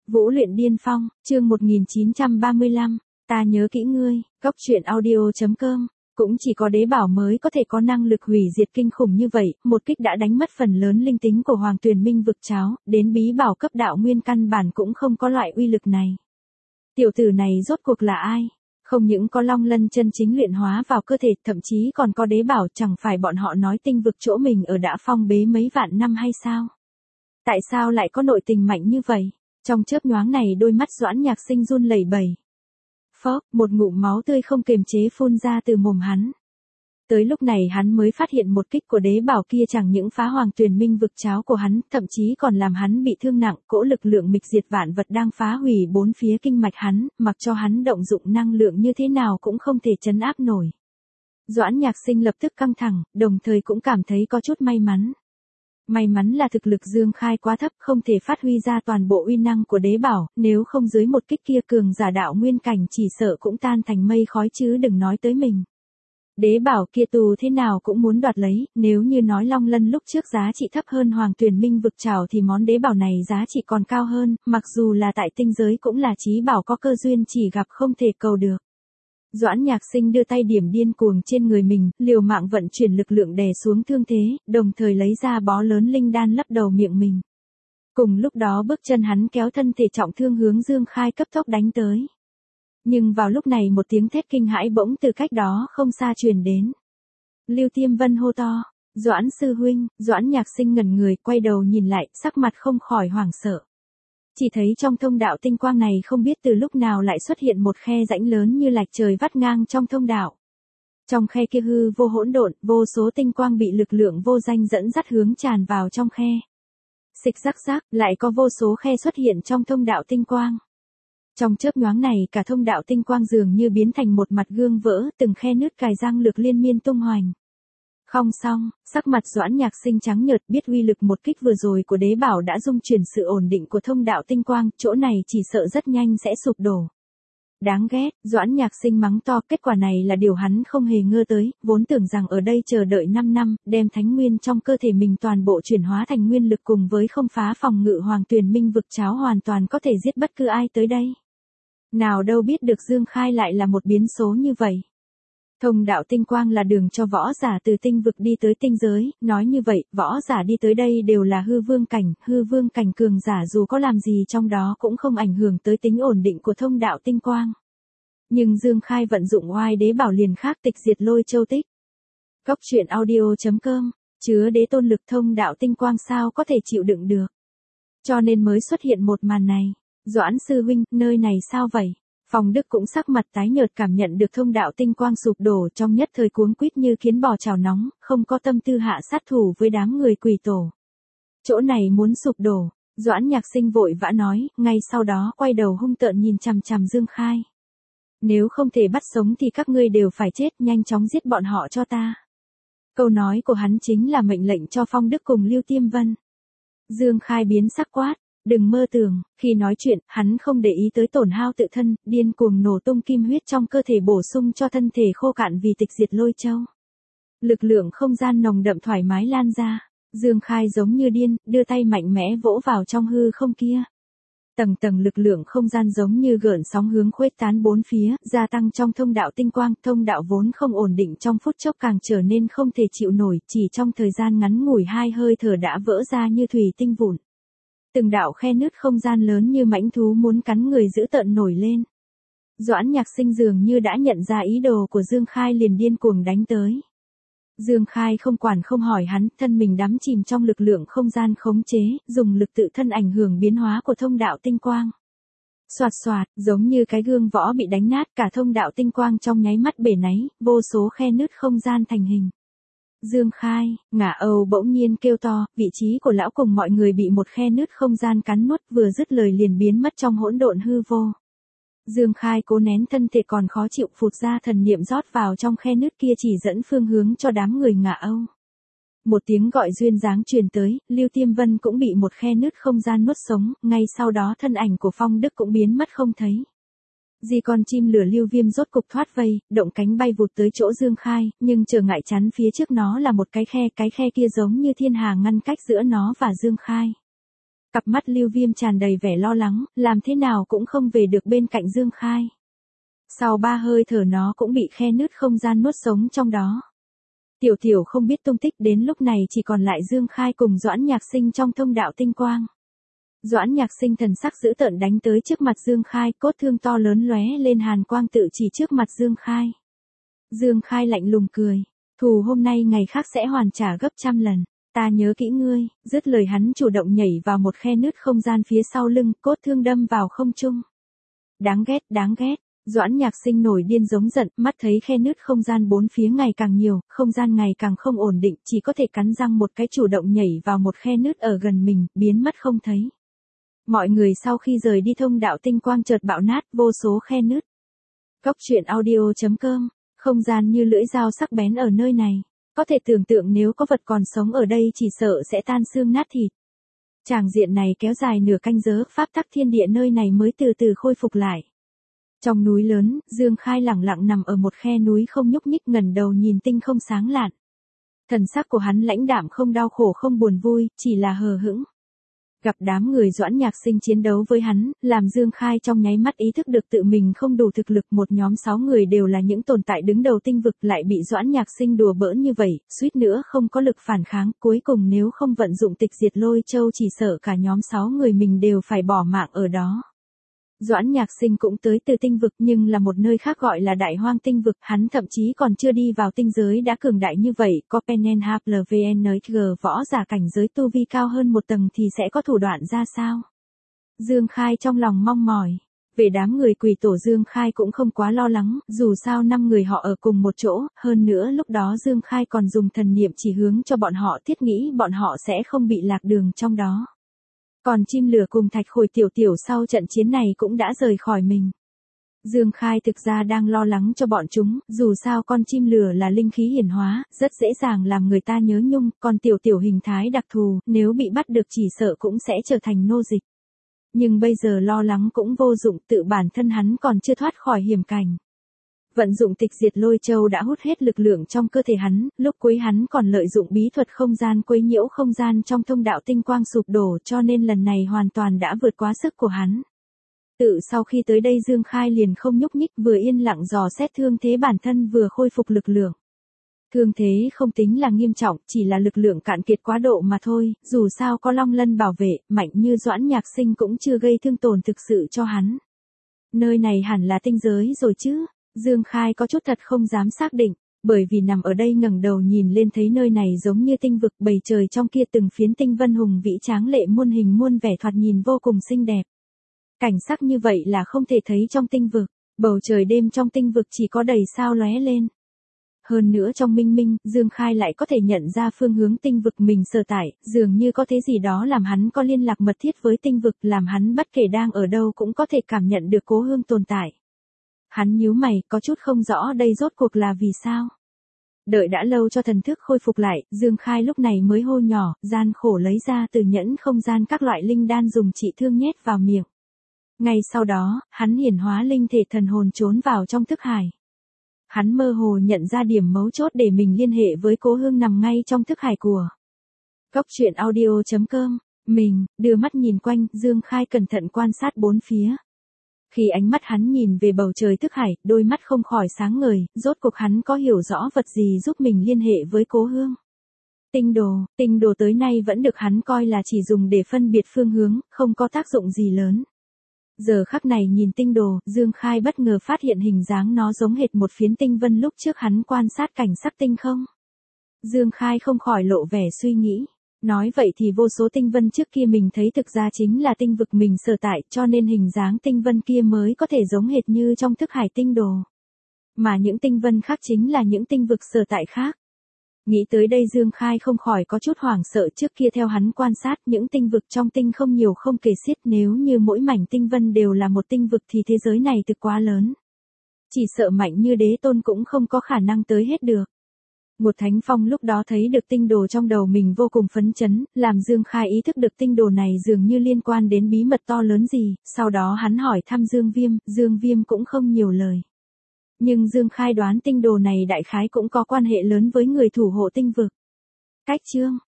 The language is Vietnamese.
Vũ luyện điên phong, chương 1935, ta nhớ kỹ ngươi, Cốc truyện audio.com, cũng chỉ có đế bảo mới có thể có năng lực hủy diệt kinh khủng như vậy, một kích đã đánh mất phần lớn linh tính của Hoàng Tuyền Minh vực cháo, đến bí bảo cấp đạo nguyên căn bản cũng không có loại uy lực này. Tiểu tử này rốt cuộc là ai? Không những có long lân chân chính luyện hóa vào cơ thể, thậm chí còn có đế bảo, chẳng phải bọn họ nói tinh vực chỗ mình ở đã phong bế mấy vạn năm hay sao? Tại sao lại có nội tình mạnh như vậy? Trong chớp nhoáng này đôi mắt Doãn Nhạc Sinh run lẩy bẩy. Phốc, một ngụm máu tươi không kiềm chế phun ra từ mồm hắn. Tới lúc này hắn mới phát hiện một kích của đế bảo kia chẳng những phá Hoàng Tuyền Minh vực cháo của hắn, thậm chí còn làm hắn bị thương nặng, cỗ lực lượng mịch diệt vạn vật đang phá hủy bốn phía kinh mạch hắn, mặc cho hắn động dụng năng lượng như thế nào cũng không thể trấn áp nổi. Doãn Nhạc Sinh lập tức căng thẳng, đồng thời cũng cảm thấy có chút may mắn. May mắn là thực lực Dương Khai quá thấp, không thể phát huy ra toàn bộ uy năng của đế bảo, nếu không dưới một kích kia cường giả đạo nguyên cảnh chỉ sợ cũng tan thành mây khói chứ đừng nói tới mình. Đế bảo kia tù thế nào cũng muốn đoạt lấy, nếu như nói long lân lúc trước giá trị thấp hơn Hoàng Tuyền Minh vực trảo thì món đế bảo này giá trị còn cao hơn, mặc dù là tại tinh giới cũng là chí bảo có cơ duyên chỉ gặp không thể cầu được. Doãn Nhạc Sinh đưa tay điểm điên cuồng trên người mình, liều mạng vận chuyển lực lượng đè xuống thương thế, đồng thời lấy ra bó lớn linh đan lấp đầu miệng mình. Cùng lúc đó bước chân hắn kéo thân thể trọng thương hướng Dương Khai cấp tốc đánh tới. Nhưng vào lúc này một tiếng thét kinh hãi bỗng từ cách đó không xa truyền đến. Lưu Tiêm Vân hô to, Doãn sư huynh. Doãn Nhạc Sinh ngẩn người, quay đầu nhìn lại, sắc mặt không khỏi hoảng sợ. Chỉ thấy trong thông đạo tinh quang này không biết từ lúc nào lại xuất hiện một khe rãnh lớn như lạch trời vắt ngang trong thông đạo. Trong khe kia hư vô hỗn độn, vô số tinh quang bị lực lượng vô danh dẫn dắt hướng tràn vào trong khe. Xịch rắc rắc, lại có vô số khe xuất hiện trong thông đạo tinh quang. Trong chớp nhoáng này cả thông đạo tinh quang dường như biến thành một mặt gương vỡ, từng khe nứt cài răng lược liên miên tung hoành. Không xong, sắc mặt Doãn Nhạc Sinh trắng nhợt, biết uy lực một kích vừa rồi của đế bảo đã dung chuyển sự ổn định của thông đạo tinh quang, chỗ này chỉ sợ rất nhanh sẽ sụp đổ. Đáng ghét, Doãn Nhạc Sinh mắng to, kết quả này là điều hắn không hề ngờ tới, vốn tưởng rằng ở đây chờ đợi 5 năm, đem thánh nguyên trong cơ thể mình toàn bộ chuyển hóa thành nguyên lực cùng với không phá phòng ngự Hoàng Tuyền Minh vực cháo hoàn toàn có thể giết bất cứ ai tới đây. Nào đâu biết được Dương Khai lại là một biến số như vậy. Thông đạo tinh quang là đường cho võ giả từ tinh vực đi tới tinh giới, nói như vậy, võ giả đi tới đây đều là hư vương cảnh cường giả dù có làm gì trong đó cũng không ảnh hưởng tới tính ổn định của thông đạo tinh quang. Nhưng Dương Khai vận dụng oai đế bảo liền khác, tịch diệt lôi châu tích. Cốc truyện audio.com, chứa đế tôn lực thông đạo tinh quang sao có thể chịu đựng được. Cho nên mới xuất hiện một màn này. Doãn sư huynh, nơi này sao vậy? Phong Đức cũng sắc mặt tái nhợt, cảm nhận được thông đạo tinh quang sụp đổ, trong nhất thời cuống quýt như kiến bò chảo nóng, không có tâm tư hạ sát thủ với đám người quỷ tổ. Chỗ này muốn sụp đổ, Doãn Nhạc Sinh vội vã nói, ngay sau đó quay đầu hung tợn nhìn chằm chằm Dương Khai. Nếu không thể bắt sống thì các ngươi đều phải chết, nhanh chóng giết bọn họ cho ta. Câu nói của hắn chính là mệnh lệnh cho Phong Đức cùng Lưu Tiêm Vân. Dương Khai biến sắc quát. Đừng mơ tưởng, khi nói chuyện, hắn không để ý tới tổn hao tự thân, điên cuồng nổ tung kim huyết trong cơ thể bổ sung cho thân thể khô cạn vì tịch diệt lôi châu. Lực lượng không gian nồng đậm thoải mái lan ra, Dương Khai giống như điên, đưa tay mạnh mẽ vỗ vào trong hư không kia. Tầng tầng lực lượng không gian giống như gợn sóng hướng khuếch tán bốn phía, gia tăng trong thông đạo tinh quang, thông đạo vốn không ổn định trong phút chốc càng trở nên không thể chịu nổi, chỉ trong thời gian ngắn ngủi 2 hơi thở đã vỡ ra như thủy tinh vụn. Từng đạo khe nứt không gian lớn như mãnh thú muốn cắn người dữ tợn nổi lên. Doãn Nhạc Sinh dường như đã nhận ra ý đồ của Dương Khai liền điên cuồng đánh tới. Dương Khai không quản không hỏi hắn, thân mình đắm chìm trong lực lượng không gian khống chế, dùng lực tự thân ảnh hưởng biến hóa của thông đạo tinh quang. Xoạt xoạt, giống như cái gương võ bị đánh nát, cả thông đạo tinh quang trong nháy mắt bể náy, vô số khe nứt không gian thành hình. Dương Khai, Ngả Âu bỗng nhiên kêu to, vị trí của lão cùng mọi người bị một khe nứt không gian cắn nuốt, vừa dứt lời liền biến mất trong hỗn độn hư vô. Dương Khai cố nén thân thể còn khó chịu, phụt ra thần niệm rót vào trong khe nứt kia chỉ dẫn phương hướng cho đám người Ngả Âu. Một tiếng gọi duyên dáng truyền tới, Lưu Tiêm Vân cũng bị một khe nứt không gian nuốt sống, ngay sau đó thân ảnh của Phong Đức cũng biến mất không thấy. Di con chim lửa Lưu Viêm rốt cục thoát vây, động cánh bay vụt tới chỗ Dương Khai, nhưng trở ngại chắn phía trước nó là một cái khe kia giống như thiên hà ngăn cách giữa nó và Dương Khai. Cặp mắt Lưu Viêm tràn đầy vẻ lo lắng, làm thế nào cũng không về được bên cạnh Dương Khai. Sau 3 hơi thở nó cũng bị khe nứt không gian nuốt sống trong đó. Tiểu Tiểu không biết tung tích, đến lúc này chỉ còn lại Dương Khai cùng Doãn Nhạc Sinh trong thông đạo tinh quang. Doãn Nhạc Sinh thần sắc dữ tợn đánh tới trước mặt Dương Khai, cốt thương to lớn lóe lên hàn quang tự chỉ trước mặt Dương Khai. Dương Khai lạnh lùng cười, thù hôm nay ngày khác sẽ hoàn trả gấp trăm lần, ta nhớ kỹ ngươi, dứt lời hắn chủ động nhảy vào một khe nứt không gian phía sau lưng, cốt thương đâm vào không trung. Đáng ghét, đáng ghét. Doãn Nhạc Sinh nổi điên giống giận, mắt thấy khe nứt không gian bốn phía ngày càng nhiều, không gian ngày càng không ổn định, chỉ có thể cắn răng một cái chủ động nhảy vào một khe nứt ở gần mình, biến mất không thấy. Mọi người sau khi rời đi thông đạo tinh quang chợt bạo nát vô số khe nứt. Góc truyện audio.com, không gian như lưỡi dao sắc bén ở nơi này. Có thể tưởng tượng nếu có vật còn sống ở đây chỉ sợ sẽ tan xương nát thịt. Tràng diện này kéo dài nửa canh giờ, pháp tắc thiên địa nơi này mới từ từ khôi phục lại. Trong núi lớn, Dương Khai lẳng lặng nằm ở một khe núi không nhúc nhích, ngẩng đầu nhìn tinh không sáng lạn. Thần sắc của hắn lãnh đạm, không đau khổ không buồn vui, chỉ là hờ hững. Gặp đám người Doãn Nhạc Sinh chiến đấu với hắn, làm Dương Khai trong nháy mắt ý thức được tự mình không đủ thực lực. Một nhóm 6 người đều là những tồn tại đứng đầu tinh vực, lại bị Doãn Nhạc Sinh đùa bỡn như vậy, suýt nữa không có lực phản kháng, cuối cùng nếu không vận dụng tịch diệt lôi châu chỉ sợ cả nhóm 6 người mình đều phải bỏ mạng ở đó. Doãn Nhạc Sinh cũng tới từ tinh vực nhưng là một nơi khác gọi là Đại Hoang tinh vực, hắn thậm chí còn chưa đi vào tinh giới đã cường đại như vậy, có PNHLVNG võ giả cảnh giới tu vi cao hơn một tầng thì sẽ có thủ đoạn ra sao? Dương Khai trong lòng mong mỏi. Về đám người quỷ tổ Dương Khai cũng không quá lo lắng, dù sao 5 người họ ở cùng một chỗ, hơn nữa lúc đó Dương Khai còn dùng thần niệm chỉ hướng cho bọn họ, thiết nghĩ bọn họ sẽ không bị lạc đường trong đó. Còn chim lửa cùng thạch khôi tiểu tiểu sau trận chiến này cũng đã rời khỏi mình. Dương Khai thực ra đang lo lắng cho bọn chúng, dù sao con chim lửa là linh khí hiển hóa, rất dễ dàng làm người ta nhớ nhung, còn tiểu tiểu hình thái đặc thù, nếu bị bắt được chỉ sợ cũng sẽ trở thành nô dịch. Nhưng bây giờ lo lắng cũng vô dụng, tự bản thân hắn còn chưa thoát khỏi hiểm cảnh. Vận dụng tịch diệt lôi châu đã hút hết lực lượng trong cơ thể hắn, lúc cuối hắn còn lợi dụng bí thuật không gian quấy nhiễu không gian trong thông đạo tinh quang sụp đổ, cho nên lần này hoàn toàn đã vượt quá sức của hắn. Tự sau khi tới đây Dương Khai liền không nhúc nhích, vừa yên lặng dò xét thương thế bản thân vừa khôi phục lực lượng. Thương thế không tính là nghiêm trọng, chỉ là lực lượng cạn kiệt quá độ mà thôi, dù sao có Long Lân bảo vệ, mạnh như Doãn Nhạc Sinh cũng chưa gây thương tổn thực sự cho hắn. Nơi này hẳn là tinh giới rồi chứ? Dương Khai có chút thật không dám xác định, bởi vì nằm ở đây ngẩng đầu nhìn lên thấy nơi này giống như tinh vực, bầu trời trong kia từng phiến tinh vân hùng vĩ tráng lệ muôn hình muôn vẻ, thoạt nhìn vô cùng xinh đẹp. Cảnh sắc như vậy là không thể thấy trong tinh vực, bầu trời đêm trong tinh vực chỉ có đầy sao lóe lên. Hơn nữa trong minh minh, Dương Khai lại có thể nhận ra phương hướng tinh vực mình sở tại, dường như có thế gì đó làm hắn có liên lạc mật thiết với tinh vực, làm hắn bất kể đang ở đâu cũng có thể cảm nhận được Cố Hương tồn tại. Hắn nhíu mày, có chút không rõ đây rốt cuộc là vì sao. Đợi đã lâu cho thần thức khôi phục lại, Dương Khai lúc này mới hô nhỏ, gian khổ lấy ra từ nhẫn không gian các loại linh đan dùng trị thương nhét vào miệng. Ngay sau đó, hắn hiển hóa linh thể thần hồn trốn vào trong thức hải. Hắn mơ hồ nhận ra điểm mấu chốt để mình liên hệ với Cố Hương nằm ngay trong thức hải của. Góc truyện audio.com, mình, đưa mắt nhìn quanh, Dương Khai cẩn thận quan sát bốn phía. Khi ánh mắt hắn nhìn về bầu trời thức hải, đôi mắt không khỏi sáng ngời, rốt cuộc hắn có hiểu rõ vật gì giúp mình liên hệ với Cố Hương. Tinh đồ tới nay vẫn được hắn coi là chỉ dùng để phân biệt phương hướng, không có tác dụng gì lớn. Giờ khắc này nhìn tinh đồ, Dương Khai bất ngờ phát hiện hình dáng nó giống hệt một phiến tinh vân lúc trước hắn quan sát cảnh sắc tinh không. Dương Khai không khỏi lộ vẻ suy nghĩ. Nói vậy thì vô số tinh vân trước kia mình thấy thực ra chính là tinh vực mình sở tại, cho nên hình dáng tinh vân kia mới có thể giống hệt như trong thức hải tinh đồ. Mà những tinh vân khác chính là những tinh vực sở tại khác. Nghĩ tới đây Dương Khai không khỏi có chút hoảng sợ, trước kia theo hắn quan sát những tinh vực trong tinh không nhiều không kể xiết, nếu như mỗi mảnh tinh vân đều là một tinh vực thì thế giới này thực quá lớn. Chỉ sợ mạnh như đế tôn cũng không có khả năng tới hết được. Một Thánh Phong lúc đó thấy được tinh đồ trong đầu mình vô cùng phấn chấn, làm Dương Khai ý thức được tinh đồ này dường như liên quan đến bí mật to lớn gì, sau đó hắn hỏi thăm Dương Viêm cũng không nhiều lời. Nhưng Dương Khai đoán tinh đồ này đại khái cũng có quan hệ lớn với người thủ hộ tinh vực. Cách chương